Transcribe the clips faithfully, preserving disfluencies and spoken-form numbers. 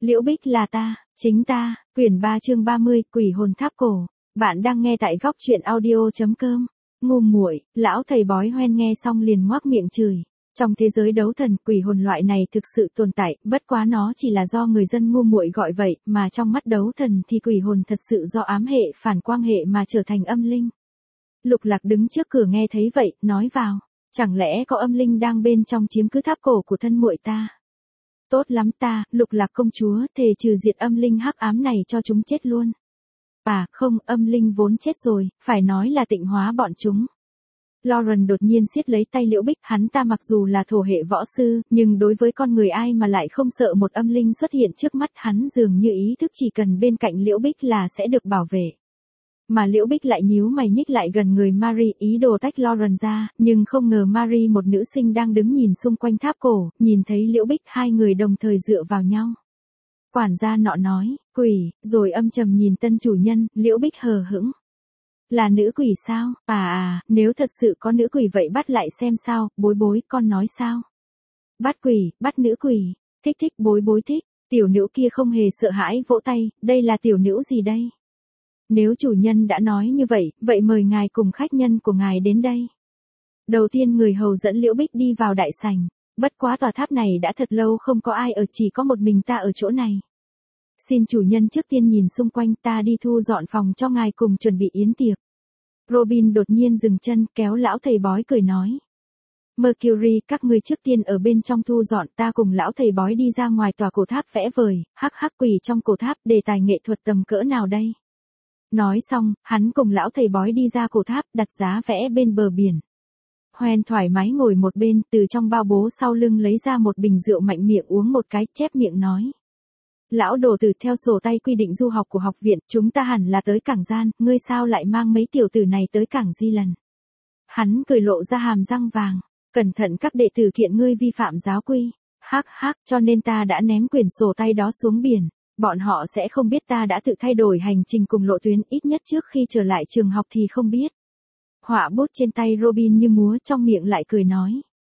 Liễu Bích là ta, chính ta, quyển ba chương ba mươi, quỷ hồn tháp cổ. Bạn đang nghe tại góc truyện audio chấm com. Ngu muội, lão thầy bói hoen nghe xong liền ngoác miệng chửi. Trong thế giới đấu thần, quỷ hồn loại này thực sự tồn tại, bất quá nó chỉ là do người dân ngu muội gọi vậy, mà trong mắt đấu thần thì quỷ hồn thật sự do ám hệ phản quang hệ mà trở thành âm linh. Lục Lạc đứng trước cửa nghe thấy vậy, nói vào, chẳng lẽ có âm linh đang bên trong chiếm cứ tháp cổ của thân muội ta? Tốt lắm ta, Lục Lạc công chúa, thề trừ diệt âm linh hắc ám này cho chúng chết luôn. À, không, âm linh vốn chết rồi, phải nói là tịnh hóa bọn chúng. Lauren đột nhiên siết lấy tay Liễu Bích, hắn ta mặc dù là thổ hệ võ sư, nhưng đối với con người ai mà lại không sợ một âm linh xuất hiện trước mắt, hắn dường như ý thức chỉ cần bên cạnh Liễu Bích là sẽ được bảo vệ. Mà Liễu Bích lại nhíu mày nhích lại gần người Marie, ý đồ tách Lauren ra, nhưng không ngờ Marie, một nữ sinh đang đứng nhìn xung quanh tháp cổ, nhìn thấy Liễu Bích, hai người đồng thời dựa vào nhau. Quản gia nọ nói, quỷ, rồi âm trầm nhìn tân chủ nhân. Liễu Bích hờ hững. Là nữ quỷ sao? À à, nếu thật sự có nữ quỷ vậy bắt lại xem sao, bối bối, con nói sao? Bắt quỷ, bắt nữ quỷ, thích thích bối bối thích, tiểu nữ kia không hề sợ hãi vỗ tay, đây là tiểu nữ gì đây? Nếu chủ nhân đã nói như vậy, vậy mời ngài cùng khách nhân của ngài đến đây. Đầu tiên người hầu dẫn Liễu Bích đi vào đại sảnh, bất quá tòa tháp này đã thật lâu không có ai ở, chỉ có một mình ta ở chỗ này. Xin chủ nhân trước tiên nhìn xung quanh, ta đi thu dọn phòng cho ngài cùng chuẩn bị yến tiệc. Robin đột nhiên dừng chân, kéo lão thầy bói cười nói. Mercury, các ngươi trước tiên ở bên trong thu dọn, ta cùng lão thầy bói đi ra ngoài tòa cổ tháp vẽ vời, hắc hắc quỷ trong cổ tháp, đề tài nghệ thuật tầm cỡ nào đây? Nói xong, hắn cùng lão thầy bói đi ra cổ tháp, đặt giá vẽ bên bờ biển. Hoen thoải mái ngồi một bên, từ trong bao bố sau lưng lấy ra một bình rượu mạnh miệng uống một cái, chép miệng nói. Lão đồ tử, theo sổ tay quy định du học của học viện, chúng ta hẳn là tới cảng Gian, ngươi sao lại mang mấy tiểu tử này tới cảng Di lần? Hắn cười lộ ra hàm răng vàng, cẩn thận các đệ tử kiện ngươi vi phạm giáo quy. Hắc hắc, cho nên ta đã ném quyển sổ tay đó xuống biển. Bọn họ sẽ không biết ta đã tự thay đổi hành trình cùng lộ tuyến, ít nhất trước khi trở lại trường học thì không biết. Họa bút trên tay Robin như múa, trong miệng lại cười nói.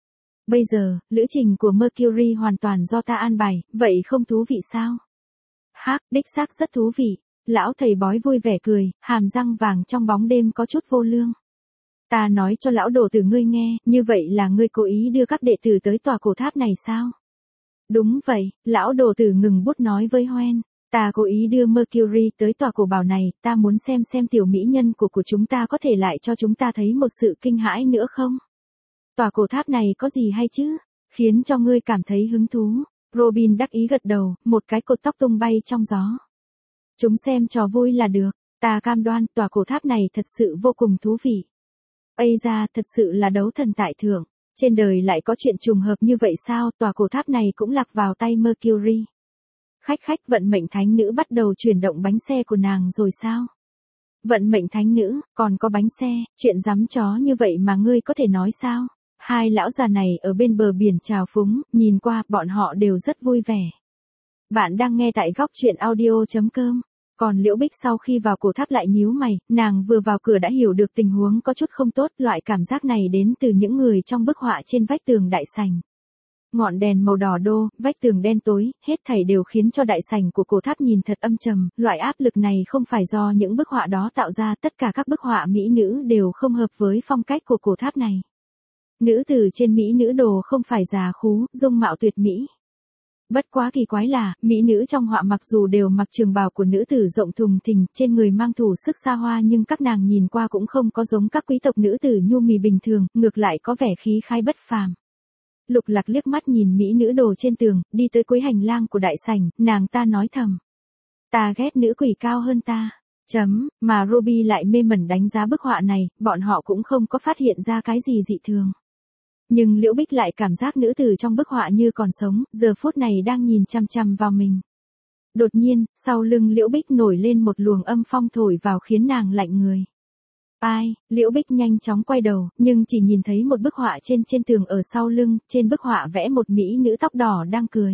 Bây giờ, lữ trình của Mercury hoàn toàn do ta an bài, vậy không thú vị sao? Hắc, đích xác rất thú vị. Lão thầy bói vui vẻ cười, hàm răng vàng trong bóng đêm có chút vô lương. Ta nói cho lão đồ tử ngươi nghe, như vậy là ngươi cố ý đưa các đệ tử tới tòa cổ tháp này sao? Đúng vậy, lão đồ tử ngừng bút nói với Hoen. Ta cố ý đưa Mercury tới tòa cổ bảo này, ta muốn xem xem tiểu mỹ nhân của của chúng ta có thể lại cho chúng ta thấy một sự kinh hãi nữa không? Tòa cổ tháp này có gì hay chứ? Khiến cho ngươi cảm thấy hứng thú. Robin đắc ý gật đầu, một cái cột tóc tung bay trong gió. Chúng xem trò vui là được, ta cam đoan tòa cổ tháp này thật sự vô cùng thú vị. Ây da, thật sự là đấu thần tại thượng. Trên đời lại có chuyện trùng hợp như vậy sao? Tòa cổ tháp này cũng lạc vào tay Mercury. Khách khách, vận mệnh thánh nữ bắt đầu chuyển động bánh xe của nàng rồi sao? Vận mệnh thánh nữ, còn có bánh xe, chuyện dám chó như vậy mà ngươi có thể nói sao? Hai lão già này ở bên bờ biển trào phúng, nhìn qua, bọn họ đều rất vui vẻ. Bạn đang nghe tại góc truyện audio chấm com. Còn Liễu Bích sau khi vào cổ tháp lại nhíu mày, nàng vừa vào cửa đã hiểu được tình huống có chút không tốt, loại cảm giác này đến từ những người trong bức họa trên vách tường đại sảnh. Ngọn đèn màu đỏ đô, vách tường đen tối, hết thảy đều khiến cho đại sảnh của cổ tháp nhìn thật âm trầm, loại áp lực này không phải do những bức họa đó tạo ra, tất cả các bức họa mỹ nữ đều không hợp với phong cách của cổ tháp này. Nữ tử trên mỹ nữ đồ không phải già khú, dung mạo tuyệt mỹ. Bất quá kỳ quái là, mỹ nữ trong họa mặc dù đều mặc trường bào của nữ tử rộng thùng thình, trên người mang thủ sức xa hoa, nhưng các nàng nhìn qua cũng không có giống các quý tộc nữ tử nhu mì bình thường, ngược lại có vẻ khí khái bất phàm. Lục Lạc liếc mắt nhìn mỹ nữ đồ trên tường, đi tới cuối hành lang của đại sảnh, nàng ta nói thầm. Ta ghét nữ quỷ cao hơn ta. Chấm, mà Ruby lại mê mẩn đánh giá bức họa này, bọn họ cũng không có phát hiện ra cái gì dị thường. Nhưng Liễu Bích lại cảm giác nữ tử trong bức họa như còn sống, giờ phút này đang nhìn chăm chăm vào mình. Đột nhiên, sau lưng Liễu Bích nổi lên một luồng âm phong thổi vào khiến nàng lạnh người. Ai, Liễu Bích nhanh chóng quay đầu, nhưng chỉ nhìn thấy một bức họa trên trên tường ở sau lưng, trên bức họa vẽ một mỹ nữ tóc đỏ đang cười.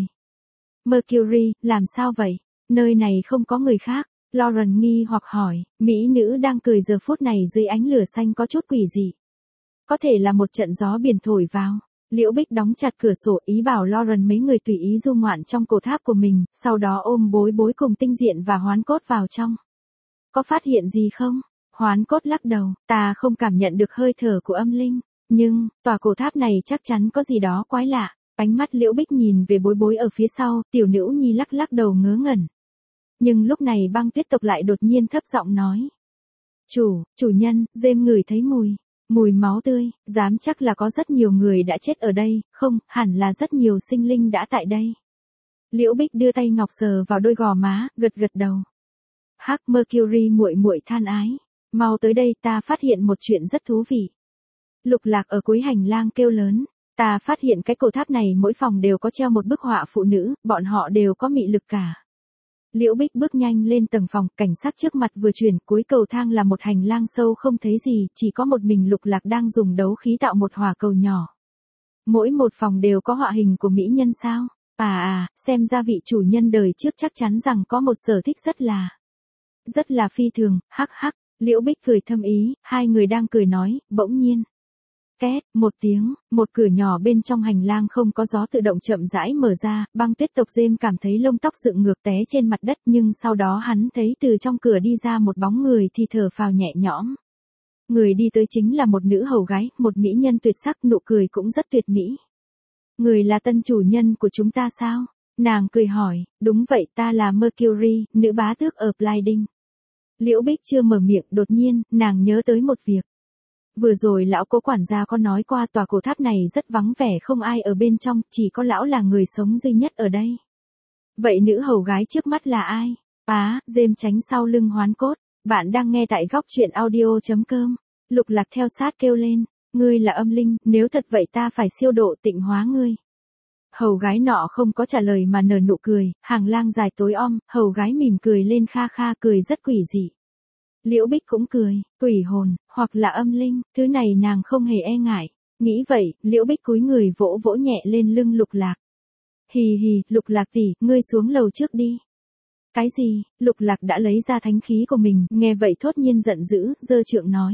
Mercury, làm sao vậy? Nơi này không có người khác. Lauren nghi hoặc hỏi, mỹ nữ đang cười giờ phút này dưới ánh lửa xanh có chút quỷ dị. Có thể là một trận gió biển thổi vào. Liễu Bích đóng chặt cửa sổ ý bảo Lauren mấy người tùy ý du ngoạn trong cổ tháp của mình, sau đó ôm Bối Bối cùng Tinh Diện và Hoán Cốt vào trong. Có phát hiện gì không? Hoán Cốt lắc đầu, ta không cảm nhận được hơi thở của âm linh, nhưng, tòa cổ tháp này chắc chắn có gì đó quái lạ. Ánh mắt Liễu Bích nhìn về Bối Bối ở phía sau, tiểu nữ nhi lắc lắc đầu ngớ ngẩn. Nhưng lúc này Băng Tuyết tộc lại đột nhiên thấp giọng nói. Chủ, chủ nhân, Dêm ngửi thấy mùi, mùi máu tươi, dám chắc là có rất nhiều người đã chết ở đây, không, hẳn là rất nhiều sinh linh đã tại đây. Liễu Bích đưa tay ngọc sờ vào đôi gò má, gật gật đầu. Hắc Mercury muội muội than ái, mau tới đây, ta phát hiện một chuyện rất thú vị. Lục Lạc ở cuối hành lang kêu lớn, ta phát hiện cái cổ tháp này mỗi phòng đều có treo một bức họa phụ nữ, bọn họ đều có mị lực cả. Liễu Bích bước nhanh lên tầng phòng, cảnh sắc trước mặt vừa chuyển, cuối cầu thang là một hành lang sâu không thấy gì, chỉ có một mình Lục Lạc đang dùng đấu khí tạo một hỏa cầu nhỏ. Mỗi một phòng đều có họa hình của mỹ nhân sao? À à, xem ra vị chủ nhân đời trước chắc chắn rằng có một sở thích rất là, rất là phi thường, hắc hắc. Liễu Bích cười thâm ý, hai người đang cười nói, bỗng nhiên. Két, một tiếng, một cửa nhỏ bên trong hành lang không có gió tự động chậm rãi mở ra, Băng Tuyết tộc Dêm cảm thấy lông tóc dựng ngược té trên mặt đất, nhưng sau đó hắn thấy từ trong cửa đi ra một bóng người thì thở phào nhẹ nhõm. Người đi tới chính là một nữ hầu gái, một mỹ nhân tuyệt sắc, nụ cười cũng rất tuyệt mỹ. Người là tân chủ nhân của chúng ta sao? Nàng cười hỏi, đúng vậy, ta là Mercury, nữ bá tước ở Blinding. Liễu Bích chưa mở miệng, đột nhiên, nàng nhớ tới một việc. Vừa rồi lão cố quản gia có nói qua tòa cổ tháp này rất vắng vẻ, không ai ở bên trong, chỉ có lão là người sống duy nhất ở đây. Vậy nữ hầu gái trước mắt là ai? Á, Dêm tránh sau lưng Hoán Cốt. Bạn đang nghe tại góc truyện audio chấm com. Lục Lạc theo sát kêu lên, ngươi là âm linh, nếu thật vậy ta phải siêu độ tịnh hóa ngươi. Hầu gái nọ không có trả lời mà nở nụ cười, hàng lang dài tối om, hầu gái mỉm cười lên kha kha, cười rất quỷ dị. Liễu Bích cũng cười, quỷ hồn, hoặc là âm linh, thứ này nàng không hề e ngại. Nghĩ vậy, Liễu Bích cúi người vỗ vỗ nhẹ lên lưng Lục Lạc. Hì hì, Lục Lạc tỷ, ngươi xuống lầu trước đi. Cái gì? Lục Lạc đã lấy ra thánh khí của mình, nghe vậy thốt nhiên giận dữ, giơ trượng nói.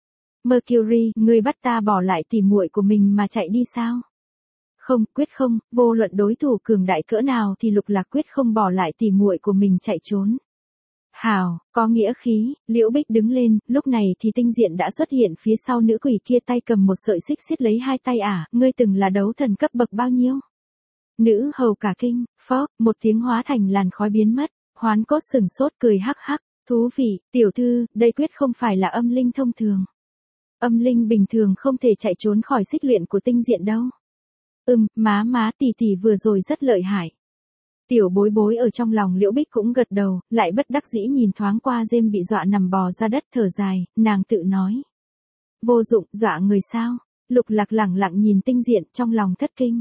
Mercury, ngươi bắt ta bỏ lại tỉ muội của mình mà chạy đi sao? Không, quyết không, vô luận đối thủ cường đại cỡ nào thì Lục Lạc quyết không bỏ lại tỉ muội của mình chạy trốn. Hào, có nghĩa khí. Liễu Bích đứng lên, lúc này thì Tinh Diện đã xuất hiện phía sau nữ quỷ kia, tay cầm một sợi xích xiết lấy hai tay ả, ngươi từng là đấu thần cấp bậc bao nhiêu? Nữ hầu cả kinh, phốc, một tiếng hóa thành làn khói biến mất, Hoán Cốt sừng sốt cười hắc hắc, thú vị, tiểu thư, đây quyết không phải là âm linh thông thường. Âm linh bình thường không thể chạy trốn khỏi xích luyện của Tinh Diện đâu. Ừm, má má tỷ tỷ vừa rồi rất lợi hại. Tiểu Bối Bối ở trong lòng Liễu Bích cũng gật đầu, lại bất đắc dĩ nhìn thoáng qua Dêm bị dọa nằm bò ra đất thở dài, nàng tự nói. Vô dụng, dọa người sao? Lục Lạc lẳng lặng nhìn Tinh Diện trong lòng thất kinh.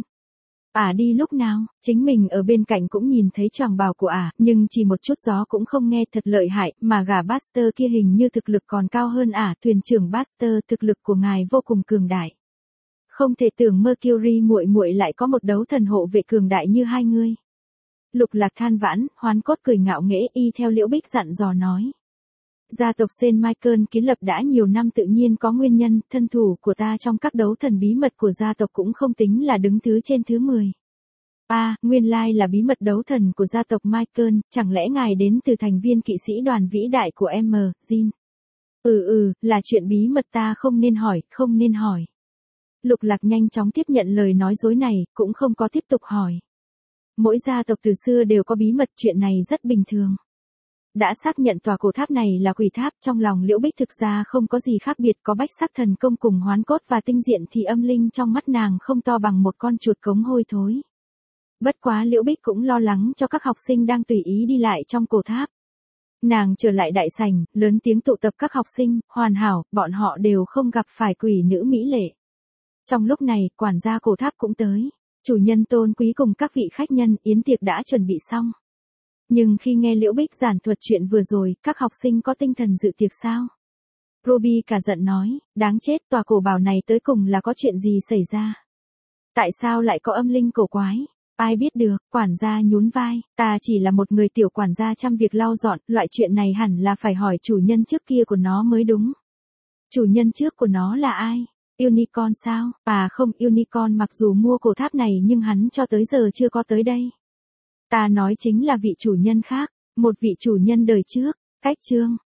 Ả đi lúc nào, chính mình ở bên cạnh cũng nhìn thấy choàng bào của ả, nhưng chỉ một chút gió cũng không nghe, thật lợi hại, mà gã Buster kia hình như thực lực còn cao hơn ả, thuyền trưởng Buster, thực lực của ngài vô cùng cường đại. Không thể tưởng Mercury muội muội lại có một đấu thần hộ vệ cường đại như hai ngươi. Lục Lạc than vãn, Hoán Cốt cười ngạo nghễ y theo Liễu Bích dặn dò nói. Gia tộc Saint Michael kiến lập đã nhiều năm tự nhiên có nguyên nhân, thân thủ của ta trong các đấu thần bí mật của gia tộc cũng không tính là đứng thứ trên thứ mười. À, nguyên lai là bí mật đấu thần của gia tộc Michael, chẳng lẽ ngài đến từ thành viên kỵ sĩ đoàn vĩ đại của M, Jin? Ừ ừ, là chuyện bí mật ta không nên hỏi, không nên hỏi. Lục Lạc nhanh chóng tiếp nhận lời nói dối này, cũng không có tiếp tục hỏi. Mỗi gia tộc từ xưa đều có bí mật, chuyện này rất bình thường. Đã xác nhận tòa cổ tháp này là quỷ tháp, trong lòng Liễu Bích thực ra không có gì khác biệt, có Bách Sắc Thần Công cùng Hoán Cốt và Tinh Diện thì âm linh trong mắt nàng không to bằng một con chuột cống hôi thối. Bất quá Liễu Bích cũng lo lắng cho các học sinh đang tùy ý đi lại trong cổ tháp. Nàng trở lại đại sảnh, lớn tiếng tụ tập các học sinh, hoàn hảo, bọn họ đều không gặp phải quỷ nữ mỹ lệ. Trong lúc này, quản gia cổ tháp cũng tới. Chủ nhân tôn quý cùng các vị khách nhân, yến tiệc đã chuẩn bị xong. Nhưng khi nghe Liễu Bích giảng thuật chuyện vừa rồi, các học sinh có tinh thần dự tiệc sao? Ruby cả giận nói, đáng chết, tòa cổ bảo này tới cùng là có chuyện gì xảy ra? Tại sao lại có âm linh cổ quái? Ai biết được, quản gia nhún vai, ta chỉ là một người tiểu quản gia chăm việc lau dọn, loại chuyện này hẳn là phải hỏi chủ nhân trước kia của nó mới đúng. Chủ nhân trước của nó là ai? Unicorn sao? À không, Unicorn mặc dù mua cổ tháp này nhưng hắn cho tới giờ chưa có tới đây. Ta nói chính là vị chủ nhân khác, một vị chủ nhân đời trước. Cách chương